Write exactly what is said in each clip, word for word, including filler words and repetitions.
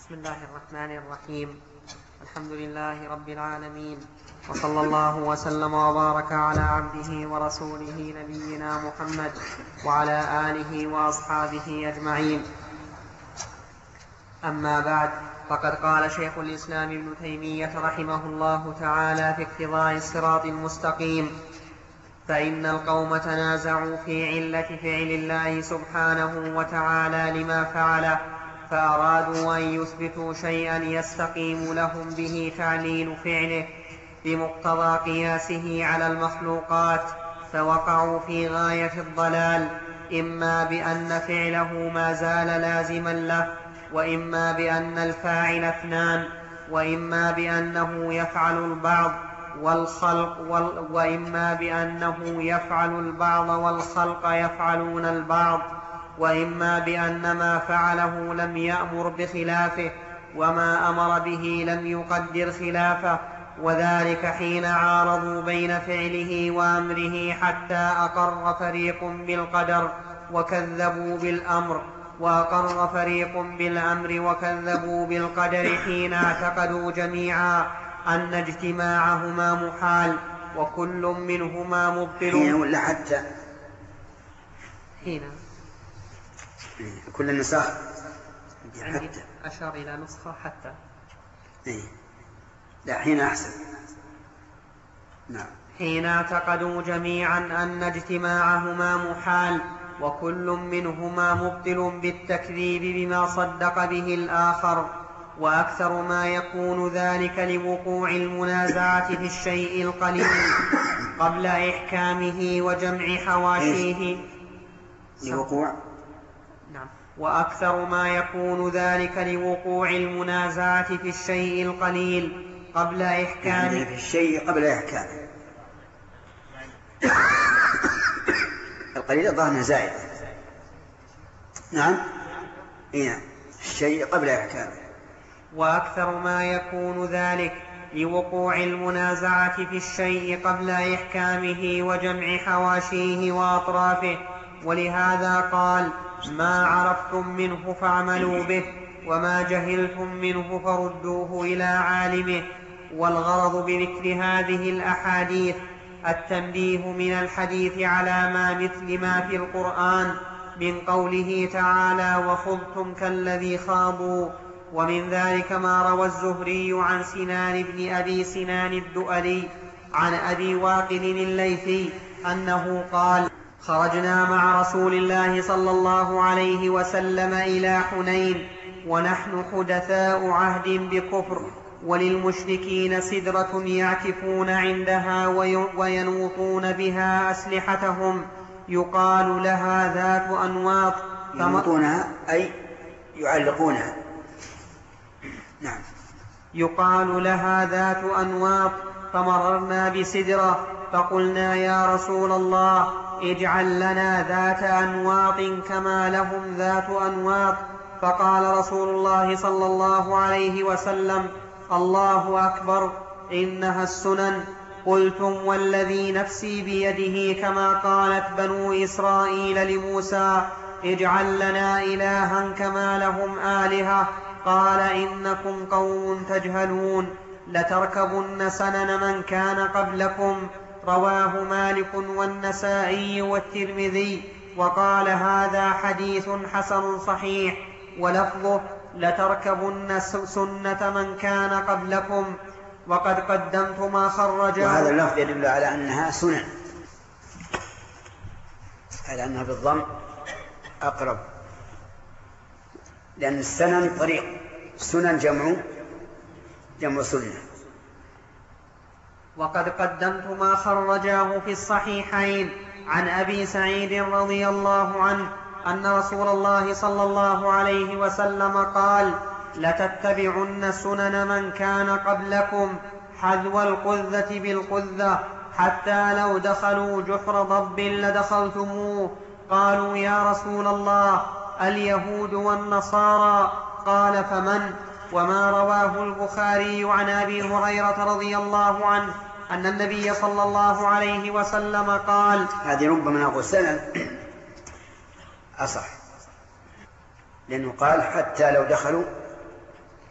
بسم الله الرحمن الرحيم. الحمد لله رب العالمين، وصلى الله وسلم وبارك على عبده ورسوله نبينا محمد وعلى آله وأصحابه أجمعين. أما بعد، فقد قال شيخ الإسلام ابن تيمية رحمه الله تعالى في اقتضاء الصراط المستقيم: فإن القوم تنازعوا في علة فعل الله سبحانه وتعالى لما فعل، فأرادوا أن يثبتوا شيئا يستقيم لهم به تعليل فعله بمقتضى قياسه على المخلوقات، فوقعوا في غاية الضلال، إما بأن فعله ما زال لازما له، وإما بأن الفاعل اثنان، وإما بأنه يفعل البعض والخلق وال... وإما بأنه يفعل البعض والخلق يفعلون البعض، وإما بأن ما فعله لم يأمر بخلافه، وما أمر به لم يقدر خلافه، وذلك حين عارضوا بين فعله وأمره حتى أقر فريق بالقدر وكذبوا بالأمر، وأقر فريق بالأمر وكذبوا بالقدر حين اعتقدوا جميعا أن اجتماعهما محال وكل منهما مبطل. حين ولا حتى؟ حين كل النسخ حتى أشار إلى نسخة حتى. إيه؟ لا، حين أحسن. نعم. حين اعتقدوا جميعا أن اجتماعهما محال وكل منهما مبطل بالتكذيب بما صدق به الآخر، وأكثر ما يكون ذلك لوقوع المنازعة في الشيء القليل قبل إحكامه وجمع حواشيه. لوقوع نعم. وأكثر ما يكون ذلك لوقوع المنازعة في الشيء القليل قبل إحكامه. يعني في الشيء قبل إحكامه. القليل ظهر زائد. نعم. إيه، الشيء قبل إحكامه. وأكثر ما يكون ذلك لوقوع المنازعة في الشيء قبل إحكامه وجمع حواشيه وأطرافه، ولهذا قال: ما عرفتم منه فاعملوا به، وما جهلتم منه فردوه إلى عالمه. والغرض بذكر هذه الأحاديث التنبيه من الحديث على ما مثل ما في القرآن من قوله تعالى: وخذتم كالذي خاضوا. ومن ذلك ما روى الزهري عن سنان بن أبي سنان الدؤلي عن أبي واقد الليثي أنه قال: خرجنا مع رسول الله صلى الله عليه وسلم إلى حنين ونحن حدثاء عهد بكفر، وللمشركين سدرة يعكفون عندها وينوطون بها أسلحتهم يقال لها ذات أنواط. ينوطونها أي يعلقونها. نعم. يقال لها ذات أنواط. فمررنا بسدرة فقلنا: يا رسول الله، اجعل لنا ذات أنواط كما لهم ذات أنواط. فقال رسول الله صلى الله عليه وسلم: الله أكبر، إنها السنن. قلتم: والذي نفسي بيده كما قالت بنو إسرائيل لموسى: اجعل لنا إلها كما لهم آلهة. قال: إنكم قوم تجهلون، لتركبن سنن من كان قبلكم. رواه مالك والنسائي والترمذي، وقال: هذا حديث حسن صحيح. ولفظه: لتركبن سنة من كان قبلكم. وقد قدمت ما خرجه. وهذا اللفظ يدل على أنها سنن، على أنها بالضم أقرب، لأن السنن طريق، سنن جمع جمع سنة. وقد قدمت ما خرجاه في الصحيحين عن أبي سعيد رضي الله عنه أن رسول الله صلى الله عليه وسلم قال: لتتبعن سنن من كان قبلكم حذو القذة بالقذة، حتى لو دخلوا جحر ضب لدخلتموه. قالوا: يا رسول الله، اليهود والنصارى؟ قال: فمن؟ وما رواه البخاري عن أبي هريرة رضي الله عنه أن النبي صلى الله عليه وسلم قال. هذه ربما نقول سنن أصح، لأنه قال: حتى لو دخلوا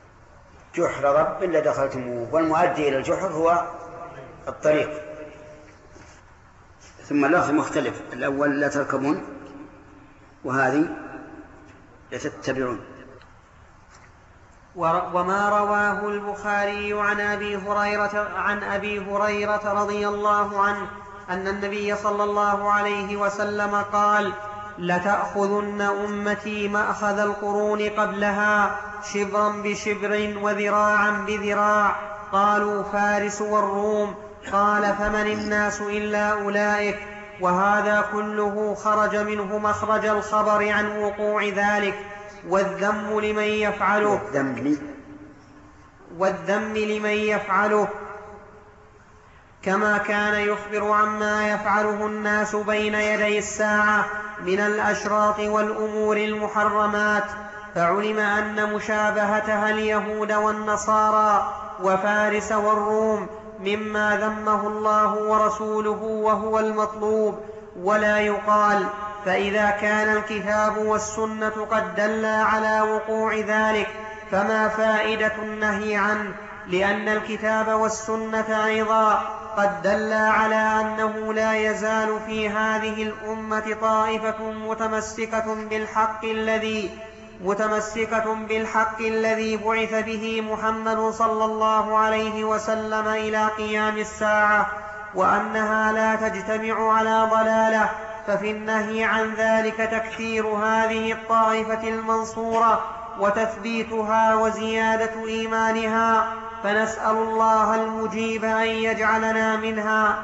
جحر رب لدخلتموه، والمؤدي إلى الجحر هو الطريق. ثم اللفظ مختلف، الأول لا تركبون، وهذه لتتبعون. وما رواه البخاري عن أبي هريرة عن أبي هريرة رضي الله عنه أن النبي صلى الله عليه وسلم قال: لتأخذن أمتي مأخذ القرون قبلها شبرا بشبر وذراعا بذراع. قالوا: فارس والروم. قال: فمن الناس إلا أولئك. وهذا كله خرج منه مخرج الخبر عن وقوع ذلك، والذم لمن يفعله والذم لمن يفعله كما كان يخبر عما يفعله الناس بين يدي الساعة من الأشراط والأمور المحرمات. فعلم أن مشابهتها اليهود والنصارى وفارس والروم مما ذمه الله ورسوله وهو المطلوب. ولا يقال: فإذا كان الكتاب والسنة قد دلا على وقوع ذلك فما فائدة النهي عنه، لأن الكتاب والسنة أيضا قد دلا على أنه لا يزال في هذه الأمة طائفة متمسكة بالحق الذي متمسكة بالحق الذي بعث به محمد صلى الله عليه وسلم إلى قيام الساعة، وأنها لا تجتمع على ضلالة. ففي النهي عن ذلك تكثير هذه الطائفة المنصورة وتثبيتها وزيادة إيمانها، فنسأل الله المجيب أن يجعلنا منها.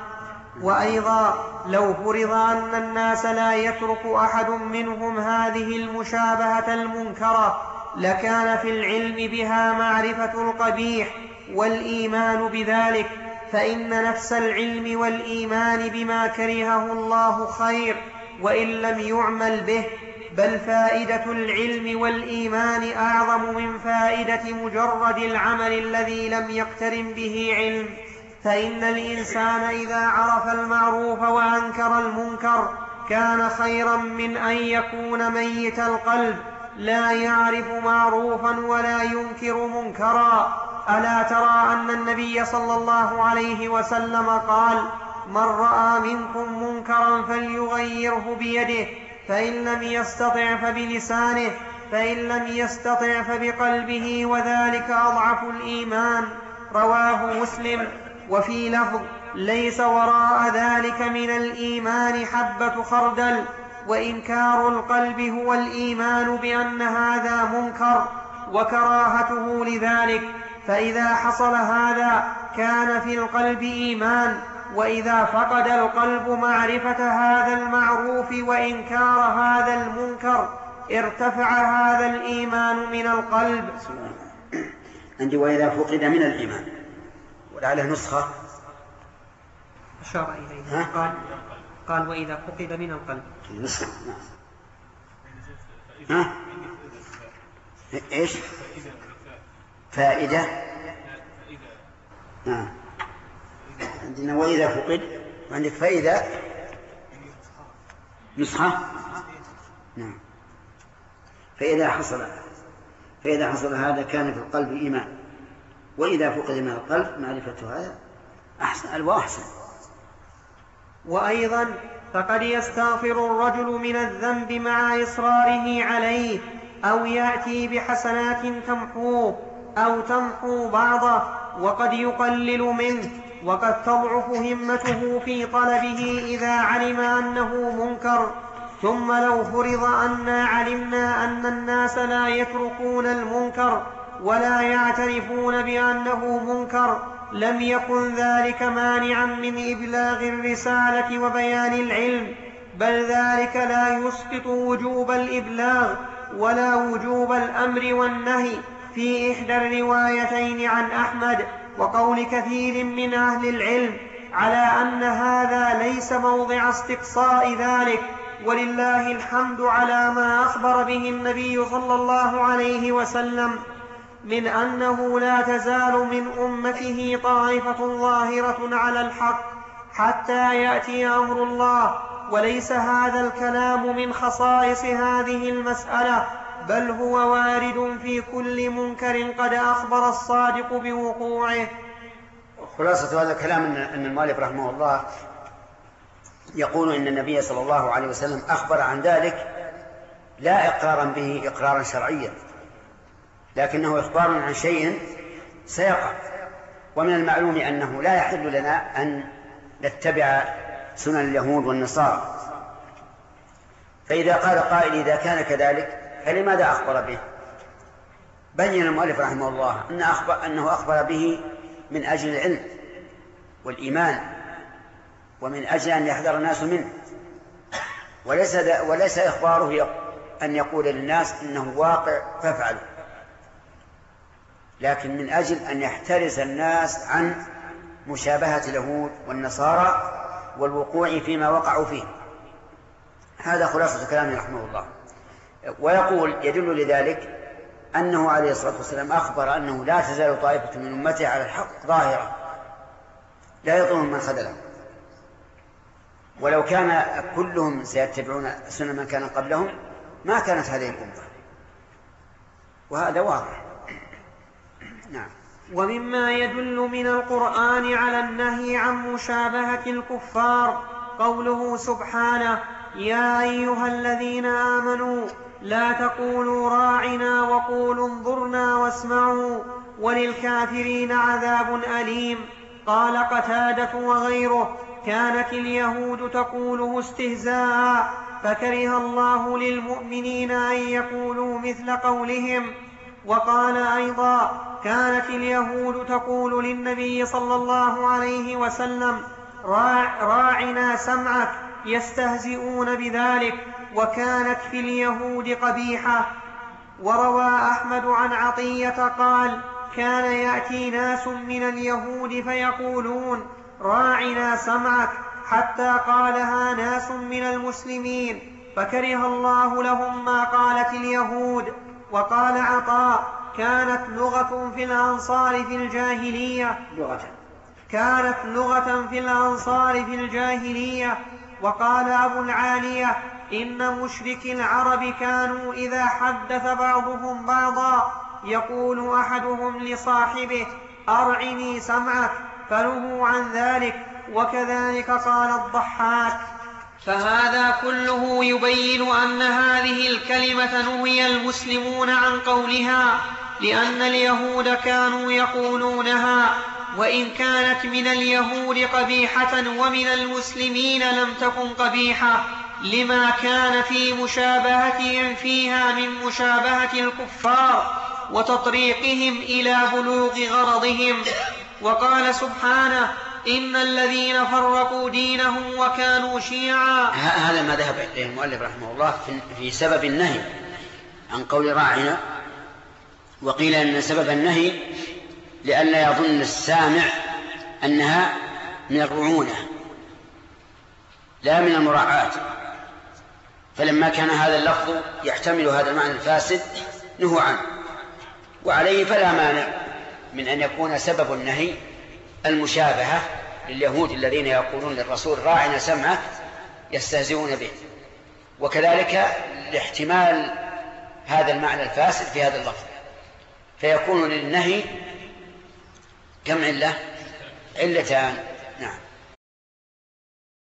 وأيضا لو فرض أن الناس لا يترك أحد منهم هذه المشابهة المنكرة لكان في العلم بها معرفة القبيح والإيمان بذلك، فإن نفس العلم والإيمان بما كرهه الله خير وإن لم يعمل به، بل فائدة العلم والإيمان أعظم من فائدة مجرد العمل الذي لم يقترن به علم. فإن الإنسان إذا عرف المعروف وأنكر المنكر كان خيرا من أن يكون ميت القلب لا يعرف معروفا ولا ينكر منكرا. ألا ترى أن النبي صلى الله عليه وسلم قال: من رأى منكم منكرا فليغيره بيده، فإن لم يستطع فبلسانه، فإن لم يستطع فبقلبه، وذلك أضعف الإيمان. رواه مسلم. وفي لفظ: ليس وراء ذلك من الإيمان حبة خردل. وإنكار القلب هو الإيمان بأن هذا منكر وكراهته لذلك، فإذا حصل هذا كان في القلب إيمان، وإذا فقد القلب معرفة هذا المعروف وإنكار هذا المنكر ارتفع هذا الإيمان من القلب. عندي وإذا فقد من الإيمان، ولعله نسخة أشار إليه قال قال وإذا فقد من القلب نسخة. ها إيش فائدة؟ نعم عندنا وإذا فقد، وعندك فإذا نسخة. نعم فإذا حصل فإذا حصل هذا كان في القلب إيمان، وإذا فقد من القلب معرفة هذا أحسن وأحسن. وأيضا فقد يستغفر الرجل من الذنب مع إصراره عليه، أو يأتي بحسنات تمحوه أو تمحو بعضه، وقد يقلل منه، وقد تضعف همته في طلبه إذا علم أنه منكر. ثم لو فرض أنا علمنا أن الناس لا يتركون المنكر ولا يعترفون بأنه منكر لم يكن ذلك مانعا من إبلاغ الرسالة وبيان العلم، بل ذلك لا يسقط وجوب الإبلاغ ولا وجوب الأمر والنهي في إحدى الروايتين عن أحمد وقول كثير من أهل العلم على أن هذا ليس موضع استقصاء ذلك، ولله الحمد على ما أخبر به النبي صلى الله عليه وسلم من أنه لا تزال من أمته طائفة ظاهرة على الحق حتى يأتي أمر الله. وليس هذا الكلام من خصائص هذه المسألة، بل هو وارد في كل منكر قد أخبر الصادق بوقوعه. خلاصة هذا الكلام أن المؤلف رحمه الله يقول إن النبي صلى الله عليه وسلم أخبر عن ذلك لا إقرارا به إقرارا شرعيا، لكنه إخبار عن شيء سيقع. ومن المعلوم أنه لا يحل لنا أن نتبع سنن اليهود والنصارى، فإذا قال قائل إذا كان كذلك فلماذا أخبر به؟ بين المؤلف رحمه الله أن أخبر أنه أخبر به من أجل العلم والإيمان، ومن أجل أن يحذر الناس منه، وليس, وليس إخباره أن يقول للناس إنه واقع فافعلوا، لكن من أجل أن يحترز الناس عن مشابهة اليهود والنصارى والوقوع فيما وقعوا فيه. هذا خلاصة كلامه رحمه الله. ويقول يدل لذلك أنه عليه الصلاة والسلام أخبر أنه لا تزال طائفة من أمته على الحق ظاهرة لا يضرهم من خذلهم، ولو كان كلهم سيتبعون سنة من كان قبلهم ما كانت هذه الأمة، وهذا واضح. نعم. ومما يدل من القرآن على النهي عن مشابهة الكفار قوله سبحانه: يا أيها الذين آمنوا لا تقولوا راعنا وقولوا انظرنا واسمعوا وللكافرين عذاب أليم. قال قتادة وغيره: كانت اليهود تقوله استهزاء فكره الله للمؤمنين أن يقولوا مثل قولهم. وقال أيضا: كانت اليهود تقول للنبي صلى الله عليه وسلم: راع راعنا سمعك، يستهزئون بذلك، وكانت في اليهود قبيحة. وروى أحمد عن عطية قال: كان يأتي ناس من اليهود فيقولون: راعنا سمعك، حتى قالها ناس من المسلمين فكره الله لهم ما قالت اليهود. وقال عطاء: كانت لغة في الأنصار في الجاهلية لغة كانت لغة في الأنصار في الجاهلية. وقال أبو العالية: إن مشركي العرب كانوا إذا حدث بعضهم بعضا يقول أحدهم لصاحبه: أرعني سمعك، فنهوا عن ذلك. وكذلك قال الضحاك. فهذا كله يبين أن هذه الكلمة نهي المسلمون عن قولها، لأن اليهود كانوا يقولونها، وإن كانت من اليهود قبيحة ومن المسلمين لم تكن قبيحة، لما كان في مشابهتهم فيها من مشابهة الكفار وتطريقهم إلى بلوغ غرضهم. وقال سبحانه: إن الذين فرقوا دينهم وكانوا شيعا. هذا ما ذهب إليه المؤلف رحمه الله في سبب النهي عن قول راعنا. وقيل أن سبب النهي لئلا يظن السامع أنها من الرعونة لا من المراعاة، فلما كان هذا اللفظ يحتمل هذا المعنى الفاسد نهوا عنه. وعليه فلا مانع من أن يكون سبب النهي المشابهة لليهود الذين يقولون للرسول: راعنا سمعك، يستهزئون به. وكذلك لاحتمال هذا المعنى الفاسد في هذا اللفظ، فيكون للنهي كم علة؟ علتان. نعم.